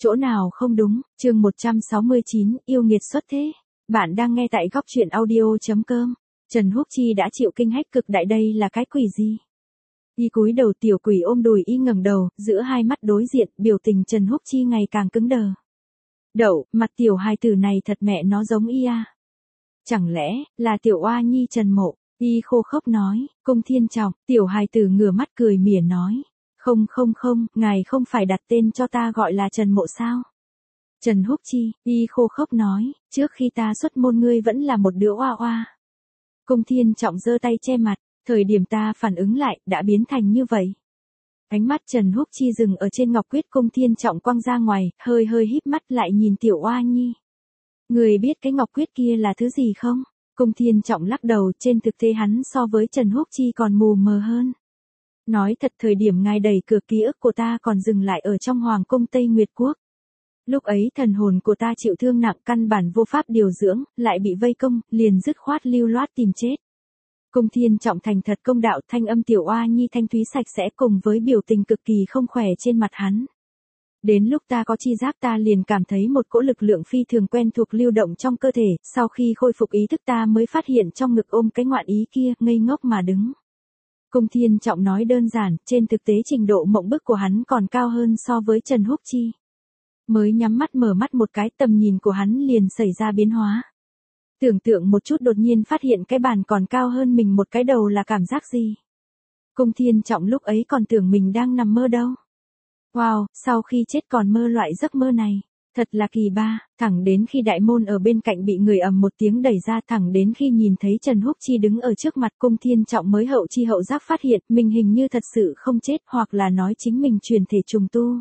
Chỗ nào không đúng, chương 169, yêu nghiệt xuất thế. Bạn đang nghe tại góc truyện audio.com. Trần Húc Chi đã chịu kinh hách cực đại, đây là cái quỷ gì? Y cúi đầu, tiểu quỷ ôm đùi y ngẩng đầu, giữa hai mắt đối diện, biểu tình Trần Húc Chi ngày càng cứng đờ. Đậu, mặt tiểu hài tử này thật mẹ nó giống y à? Chẳng lẽ, là tiểu oa nhi Trần Mộ? Y khô khốc nói, Cung Thiên Trọng, tiểu hài tử ngửa mắt cười mỉa nói. Không, ngài không phải đặt tên cho ta gọi là Trần Mộ sao? Trần Húc Chi, y khô khốc nói, trước khi ta xuất môn ngươi vẫn là một đứa oa oa. Cung Thiên Trọng giơ tay che mặt, thời điểm ta phản ứng lại, đã biến thành như vậy. Ánh mắt Trần Húc Chi dừng ở trên ngọc quyết, Cung Thiên Trọng quăng ra ngoài, hơi híp mắt lại nhìn tiểu oa nhi. Người biết cái ngọc quyết kia là thứ gì không? Cung Thiên Trọng lắc đầu, trên thực tế hắn so với Trần Húc Chi còn mù mờ hơn. Nói thật, thời điểm ngài đẩy cửa, ký ức của ta còn dừng lại ở trong Hoàng cung Tây Nguyệt Quốc. Lúc ấy thần hồn của ta chịu thương nặng, căn bản vô pháp điều dưỡng, lại bị vây công, liền dứt khoát lưu loát tìm chết. Cung Thiên Trọng thành thật công đạo, thanh âm tiểu oa nhi thanh thúy sạch sẽ cùng với biểu tình cực kỳ không khỏe trên mặt hắn. Đến lúc ta có chi giác, ta liền cảm thấy một cỗ lực lượng phi thường quen thuộc lưu động trong cơ thể, sau khi khôi phục ý thức ta mới phát hiện trong ngực ôm cái ngoạn ý kia, ngây ngốc mà đứng. Cung Thiên Trọng nói đơn giản, trên thực tế trình độ mộng bức của hắn còn cao hơn so với Trần Húc Chi. Mới nhắm mắt mở mắt một cái, tầm nhìn của hắn liền xảy ra biến hóa. Tưởng tượng một chút, đột nhiên phát hiện cái bàn còn cao hơn mình một cái đầu là cảm giác gì? Cung Thiên Trọng lúc ấy còn tưởng mình đang nằm mơ đâu. Wow, sau khi chết còn mơ loại giấc mơ này. Thật là kỳ ba, thẳng đến khi đại môn ở bên cạnh bị người ầm một tiếng đẩy ra, thẳng đến khi nhìn thấy Trần Húc Chi đứng ở trước mặt, Cung Thiên Trọng mới hậu chi hậu giác phát hiện mình hình như thật sự không chết, hoặc là nói chính mình truyền thể trùng tu.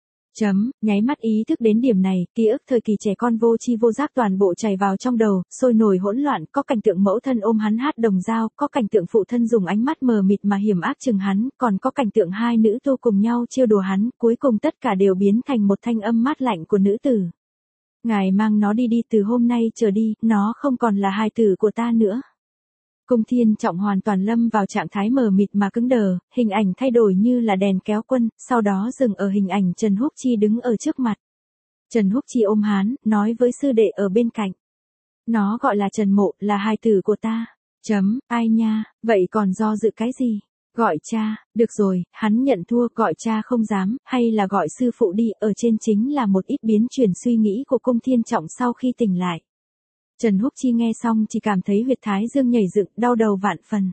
Nháy mắt ý thức đến điểm này, ký ức thời kỳ trẻ con vô chi vô giác toàn bộ chảy vào trong đầu, sôi nổi hỗn loạn, có cảnh tượng mẫu thân ôm hắn hát đồng dao, có cảnh tượng phụ thân dùng ánh mắt mờ mịt mà hiểm ác chừng hắn, còn có cảnh tượng hai nữ tu cùng nhau trêu đùa hắn, cuối cùng tất cả đều biến thành một thanh âm mát lạnh của nữ tử. Ngài mang nó đi đi, từ hôm nay trở đi, nó không còn là hài tử của ta nữa. Cung Thiên Trọng hoàn toàn lâm vào trạng thái mờ mịt mà cứng đờ, hình ảnh thay đổi như là đèn kéo quân, sau đó dừng ở hình ảnh Trần Húc Chi đứng ở trước mặt. Trần Húc Chi ôm hắn, nói với sư đệ ở bên cạnh. Nó gọi là Trần Mộ, là hài tử của ta. Ai nha, vậy còn do dự cái gì? Gọi cha, được rồi, hắn nhận thua, gọi cha không dám, hay là gọi sư phụ đi, ở trên chính là một ít biến chuyển suy nghĩ của Cung Thiên Trọng sau khi tỉnh lại. Trần Húc Chi nghe xong chỉ cảm thấy huyệt thái dương nhảy dựng, đau đầu vạn phần.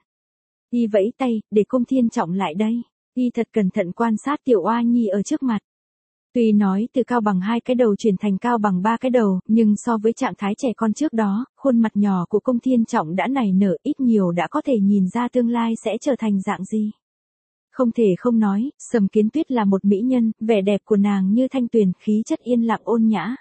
Y vẫy tay, để Cung Thiên Trọng lại đây. Y thật cẩn thận quan sát tiểu oa nhi ở trước mặt. Tuy nói từ cao bằng 2 cái đầu chuyển thành cao bằng 3 cái đầu, nhưng so với trạng thái trẻ con trước đó, khuôn mặt nhỏ của Cung Thiên Trọng đã nảy nở, ít nhiều đã có thể nhìn ra tương lai sẽ trở thành dạng gì. Không thể không nói, Sầm Kiến Tuyết là một mỹ nhân, vẻ đẹp của nàng như thanh tuyền, khí chất yên lặng ôn nhã.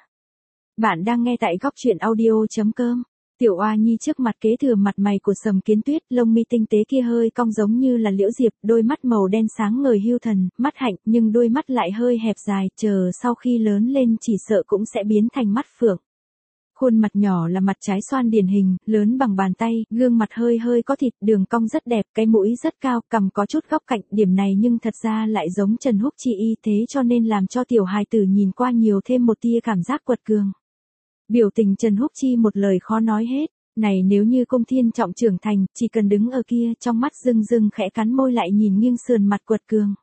Bạn đang nghe tại góc truyện audio.com. Tiểu oa nhi trước mặt kế thừa mặt mày của Sầm Kiến Tuyết, lông mi tinh tế kia hơi cong giống như là liễu diệp, đôi mắt màu đen sáng ngời hưu thần, mắt hạnh, nhưng đôi mắt lại hơi hẹp dài, chờ sau khi lớn lên chỉ sợ cũng sẽ biến thành mắt phượng. Khuôn mặt nhỏ là mặt trái xoan điển hình, lớn bằng bàn tay, gương mặt hơi có thịt, đường cong rất đẹp, cái mũi rất cao, cằm có chút góc cạnh, điểm này nhưng thật ra lại giống Trần Húc Chi y, thế cho nên làm cho tiểu hài tử nhìn qua nhiều thêm một tia cảm giác quật cường. Biểu tình Trần Húc Chi một lời khó nói hết, này nếu như Cung Thiên Trọng trưởng thành, chỉ cần đứng ở kia, trong mắt rưng khẽ cắn môi lại nhìn nghiêng sườn mặt quật cường.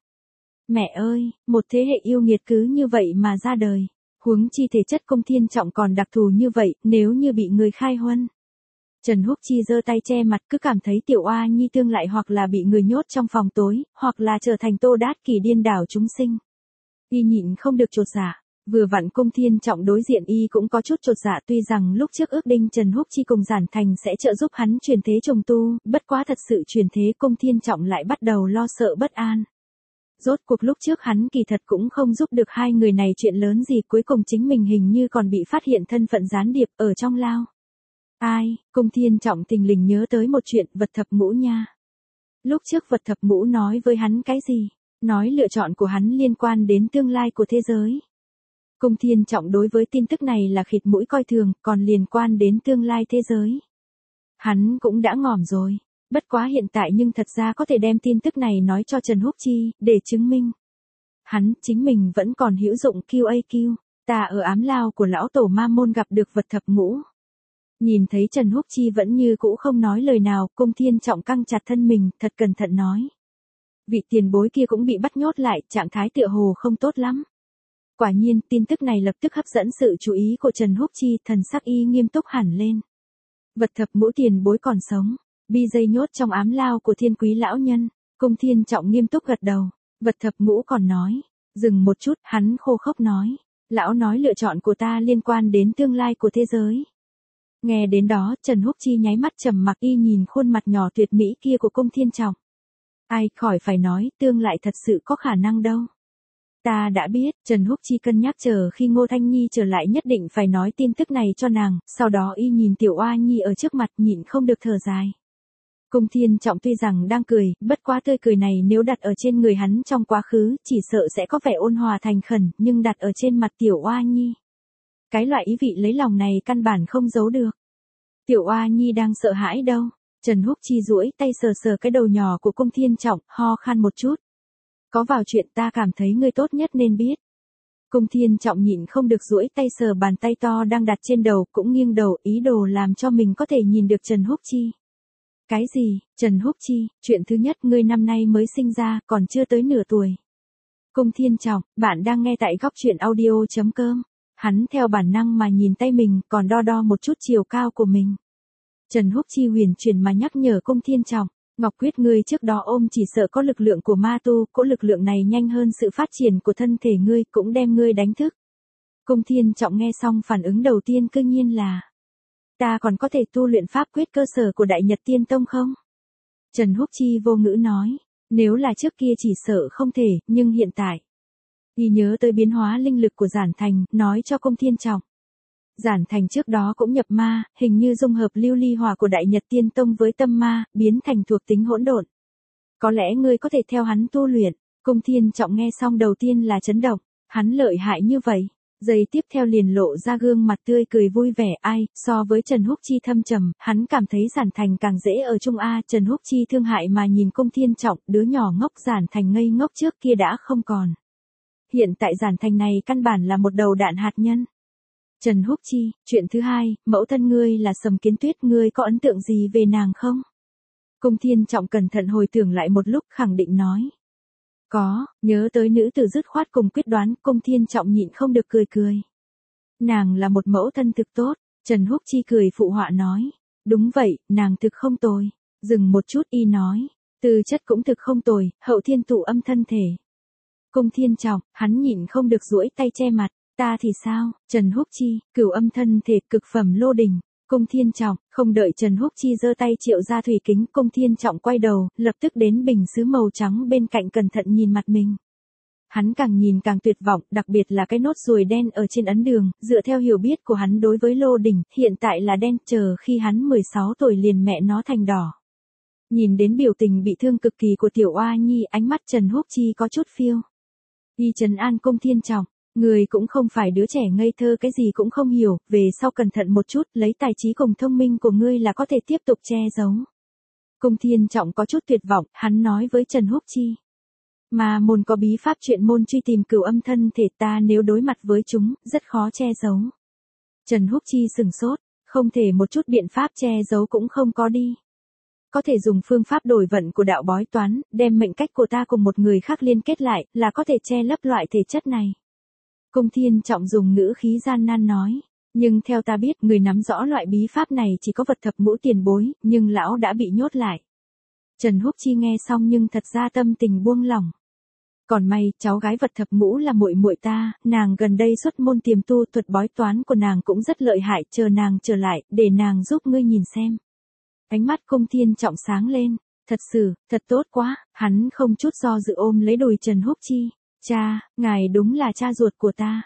Mẹ ơi, một thế hệ yêu nghiệt cứ như vậy mà ra đời, huống chi thể chất Cung Thiên Trọng còn đặc thù như vậy, nếu như bị người khai huân. Trần Húc Chi giơ tay che mặt, cứ cảm thấy tiểu oa nhi tương lại hoặc là bị người nhốt trong phòng tối, hoặc là trở thành Tô Đát Kỷ điên đảo chúng sinh. Y nhịn không được chột dạ. Vừa vặn Cung Thiên Trọng đối diện y cũng có chút chột dạ, tuy rằng lúc trước ước định Trần Húc Chi cùng Giản Thành sẽ trợ giúp hắn chuyển thế trùng tu, bất quá thật sự chuyển thế Cung Thiên Trọng lại bắt đầu lo sợ bất an. Rốt cuộc lúc trước hắn kỳ thật cũng không giúp được hai người này chuyện lớn gì, cuối cùng chính mình hình như còn bị phát hiện thân phận gián điệp ở trong lao. Ai, Cung Thiên Trọng tình lình nhớ tới một chuyện, vật thập ngũ nha. Lúc trước vật thập ngũ nói với hắn cái gì? Nói lựa chọn của hắn liên quan đến tương lai của thế giới. Cung Thiên Trọng đối với tin tức này là khịt mũi coi thường, còn liên quan đến tương lai thế giới. Hắn cũng đã ngỏm rồi, bất quá hiện tại nhưng thật ra có thể đem tin tức này nói cho Trần Húc Chi, để chứng minh. Hắn, chính mình vẫn còn hữu dụng QAQ. Ta ở ám lao của lão tổ ma môn gặp được vật thập ngũ. Nhìn thấy Trần Húc Chi vẫn như cũ không nói lời nào, Cung Thiên Trọng căng chặt thân mình, thật cẩn thận nói. Vị tiền bối kia cũng bị bắt nhốt lại, trạng thái tựa hồ không tốt lắm. Quả nhiên, tin tức này lập tức hấp dẫn sự chú ý của Trần Húc Chi, thần sắc y nghiêm túc hẳn lên. Vật thập ngũ tiền bối còn sống, bi dây nhốt trong ám lao của Thiên Quý lão nhân. Cung Thiên Trọng nghiêm túc gật đầu. Vật thập ngũ còn nói. Dừng một chút, hắn khô khốc nói. Lão nói lựa chọn của ta liên quan đến tương lai của thế giới. Nghe đến đó, Trần Húc Chi nháy mắt trầm mặc y nhìn khuôn mặt nhỏ tuyệt mỹ kia của Cung Thiên Trọng. Ai khỏi phải nói, tương lại thật sự có khả năng đâu. Ta đã biết, Trần Húc Chi cân nhắc chờ khi Ngô Thanh Nhi trở lại nhất định phải nói tin tức này cho nàng, sau đó y nhìn Tiểu Oa Nhi ở trước mặt nhịn không được thở dài. Cung Thiên Trọng tuy rằng đang cười, bất quá tươi cười này nếu đặt ở trên người hắn trong quá khứ, chỉ sợ sẽ có vẻ ôn hòa thành khẩn, nhưng đặt ở trên mặt Tiểu Oa Nhi. Cái loại ý vị lấy lòng này căn bản không giấu được. Tiểu Oa Nhi đang sợ hãi đâu. Trần Húc Chi duỗi tay sờ sờ cái đầu nhỏ của Cung Thiên Trọng, ho khan một chút. Có vào chuyện ta cảm thấy ngươi tốt nhất nên biết. Cung Thiên Trọng nhịn không được duỗi tay sờ bàn tay to đang đặt trên đầu, cũng nghiêng đầu ý đồ làm cho mình có thể nhìn được Trần Húc Chi. Cái gì, Trần Húc Chi, chuyện thứ nhất ngươi năm nay mới sinh ra, còn chưa tới nửa tuổi. Cung Thiên Trọng, bạn đang nghe tại góc truyện audio.com. Hắn theo bản năng mà nhìn tay mình, còn đo đo một chút chiều cao của mình. Trần Húc Chi huyền chuyển mà nhắc nhở Cung Thiên Trọng, Ngọc Quyết ngươi trước đó ôm chỉ sợ có lực lượng của ma tu, cỗ lực lượng này nhanh hơn sự phát triển của thân thể ngươi, cũng đem ngươi đánh thức. Cung Thiên Trọng nghe xong phản ứng đầu tiên cương nhiên là, ta còn có thể tu luyện pháp quyết cơ sở của Đại Nhật Tiên Tông không? Trần Húc Chi vô ngữ nói, nếu là trước kia chỉ sợ không thể, nhưng hiện tại. Y nhớ tới biến hóa linh lực của Giản Thành, nói cho Cung Thiên Trọng. Giản Thành trước đó cũng nhập ma, hình như dung hợp lưu ly hỏa của Đại Nhật Tiên Tông với tâm ma, biến thành thuộc tính hỗn độn. Có lẽ ngươi có thể theo hắn tu luyện. Cung Thiên Trọng nghe xong đầu tiên là chấn động, hắn lợi hại như vậy. Giây tiếp theo liền lộ ra gương mặt tươi cười vui vẻ, ai, so với Trần Húc Chi thâm trầm, hắn cảm thấy Giản Thành càng dễ ở chung a. Trần Húc Chi thương hại mà nhìn Cung Thiên Trọng, đứa nhỏ ngốc Giản Thành ngây ngốc trước kia đã không còn. Hiện tại Giản Thành này căn bản là một đầu đạn hạt nhân. Trần Húc Chi, chuyện thứ hai, mẫu thân ngươi là Sầm Kiến Tuyết, ngươi có ấn tượng gì về nàng không? Cung Thiên Trọng cẩn thận hồi tưởng lại một lúc khẳng định nói. Có, nhớ tới nữ tử dứt khoát cùng quyết đoán, Cung Thiên Trọng nhịn không được cười cười. Nàng là một mẫu thân thực tốt, Trần Húc Chi cười phụ họa nói. Đúng vậy, nàng thực không tồi. Dừng một chút y nói, tư chất cũng thực không tồi, hậu thiên tụ âm thân thể. Cung Thiên Trọng, hắn nhịn không được duỗi tay che mặt. Ta thì sao? Trần Húc Chi, cửu âm thân thể cực phẩm lô đình. Cung Thiên Trọng, không đợi Trần Húc Chi giơ tay triệu ra thủy kính, Cung Thiên Trọng quay đầu, lập tức đến bình sứ màu trắng bên cạnh cẩn thận nhìn mặt mình. Hắn càng nhìn càng tuyệt vọng, đặc biệt là cái nốt ruồi đen ở trên ấn đường, dựa theo hiểu biết của hắn đối với lô đình, hiện tại là đen, chờ khi hắn 16 tuổi liền mẹ nó thành đỏ. Nhìn đến biểu tình bị thương cực kỳ của Tiểu Oa Nhi, ánh mắt Trần Húc Chi có chút phiêu. Y trấn an Cung Thiên Trọng. Người cũng không phải đứa trẻ ngây thơ cái gì cũng không hiểu, về sau cẩn thận một chút, lấy tài trí cùng thông minh của ngươi là có thể tiếp tục che giấu. Cung Thiên Trọng có chút tuyệt vọng, hắn nói với Trần Húc Chi. Mà môn có bí pháp chuyện môn truy tìm cửu âm thân thể ta nếu đối mặt với chúng, rất khó che giấu. Trần Húc Chi sừng sốt, không thể một chút biện pháp che giấu cũng không có đi. Có thể dùng phương pháp đổi vận của đạo bói toán, đem mệnh cách của ta cùng một người khác liên kết lại, là có thể che lấp loại thể chất này. Cung Thiên Trọng dùng ngữ khí gian nan nói, nhưng theo ta biết người nắm rõ loại bí pháp này chỉ có vật thập ngũ tiền bối, nhưng lão đã bị nhốt lại. Trần Húc Chi nghe xong nhưng thật ra tâm tình buông lỏng. Còn may, cháu gái vật thập ngũ là muội muội ta, nàng gần đây xuất môn tiềm tu, thuật bói toán của nàng cũng rất lợi hại, chờ nàng trở lại, để nàng giúp ngươi nhìn xem. Ánh mắt Cung Thiên Trọng sáng lên, thật sự, thật tốt quá, hắn không chút do dự ôm lấy đùi Trần Húc Chi. Cha, ngài đúng là cha ruột của ta.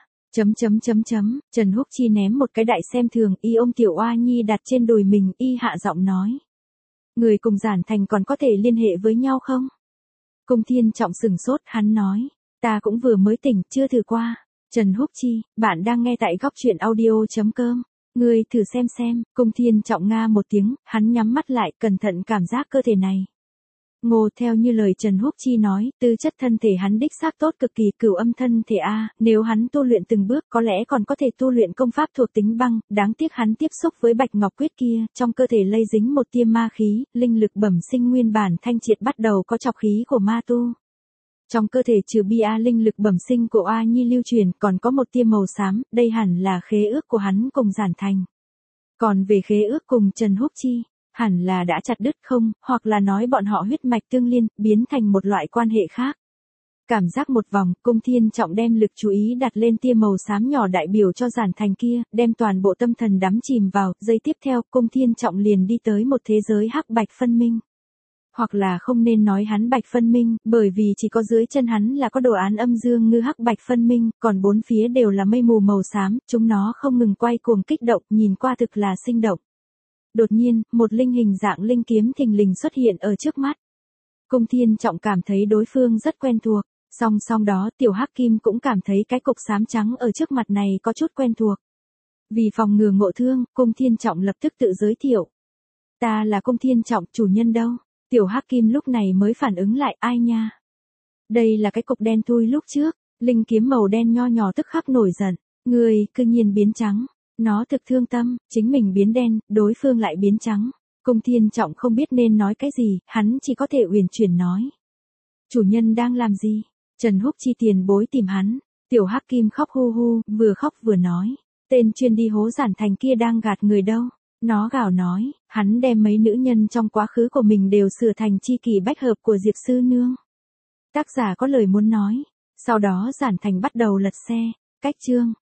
Trần Húc Chi ném một cái đại xem thường, y ôm Tiểu Oa Nhi đặt trên đùi mình, y hạ giọng nói. Người cùng Giản Thành còn có thể liên hệ với nhau không? Cung Thiên Trọng sừng sốt, hắn nói. Ta cũng vừa mới tỉnh, chưa thử qua. Trần Húc Chi, bạn đang nghe tại góc truyện audio.com. Ngươi thử xem. Cung Thiên Trọng nga một tiếng, hắn nhắm mắt lại, cẩn thận cảm giác cơ thể này. Ngô theo như lời Trần Húc Chi nói, tư chất thân thể hắn đích xác tốt cực kỳ, cửu âm thân thể a, nếu hắn tu luyện từng bước có lẽ còn có thể tu luyện công pháp thuộc tính băng, đáng tiếc hắn tiếp xúc với Bạch Ngọc Quyết kia, trong cơ thể lây dính một tia ma khí, linh lực bẩm sinh nguyên bản thanh triệt bắt đầu có trọc khí của ma tu. Trong cơ thể trừ bia linh lực bẩm sinh của A Nhi lưu truyền, còn có một tia màu xám, đây hẳn là khế ước của hắn cùng Giản Thành. Còn về khế ước cùng Trần Húc Chi, hẳn là đã chặt đứt không, hoặc là nói bọn họ huyết mạch tương liên, biến thành một loại quan hệ khác. Cảm giác một vòng, Cung Thiên Trọng đem lực chú ý đặt lên tia màu xám nhỏ đại biểu cho Giản Thành kia, đem toàn bộ tâm thần đắm chìm vào, giây tiếp theo, Cung Thiên Trọng liền đi tới một thế giới hắc bạch phân minh. Hoặc là không nên nói hắn bạch phân minh, bởi vì chỉ có dưới chân hắn là có đồ án âm dương ngư hắc bạch phân minh, còn bốn phía đều là mây mù màu xám, chúng nó không ngừng quay cuồng kích động, nhìn qua thực là sinh động. Đột nhiên, một linh hình dạng linh kiếm thình lình xuất hiện ở trước mắt. Cung Thiên Trọng cảm thấy đối phương rất quen thuộc, song song đó Tiểu Hắc Kim cũng cảm thấy cái cục xám trắng ở trước mặt này có chút quen thuộc. Vì phòng ngừa ngộ thương, Cung Thiên Trọng lập tức tự giới thiệu. Ta là Cung Thiên Trọng, chủ nhân đâu? Tiểu Hắc Kim lúc này mới phản ứng lại, ai nha? Đây là cái cục đen thui lúc trước, linh kiếm màu đen nho nhỏ tức khắc nổi giận, người cư nhiên biến trắng. Nó thực thương tâm, chính mình biến đen, đối phương lại biến trắng. Cung Thiên Trọng không biết nên nói cái gì, hắn chỉ có thể uyển chuyển nói. Chủ nhân đang làm gì? Trần Húc Chi tiền bối tìm hắn. Tiểu Hắc Kim khóc hu hu, vừa khóc vừa nói. Tên chuyên đi hố Giản Thành kia đang gạt người đâu. Nó gào nói, hắn đem mấy nữ nhân trong quá khứ của mình đều sửa thành chi kỷ bách hợp của Diệp Sư Nương. Tác giả có lời muốn nói. Sau đó Giản Thành bắt đầu lật xe. Cách chương.